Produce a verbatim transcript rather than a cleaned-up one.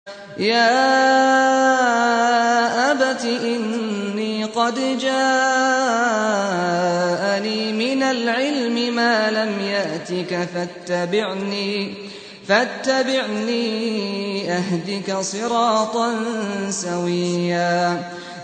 يَا أَبَتِ إِنِّي قَدْ جَاءَنِي مِنَ الْعِلْمِ مَا لَمْ يَأْتِكَ فَاتَّبِعْنِي فَاتَّبِعْنِي أَهْدِكَ صِرَاطًا سَوِيًّا